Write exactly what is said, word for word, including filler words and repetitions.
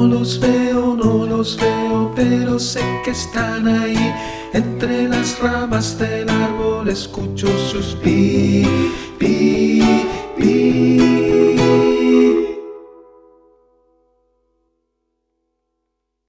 los veo, no los veo, pero sé que están ahí. Entre las ramas del árbol escucho sus pi, pi.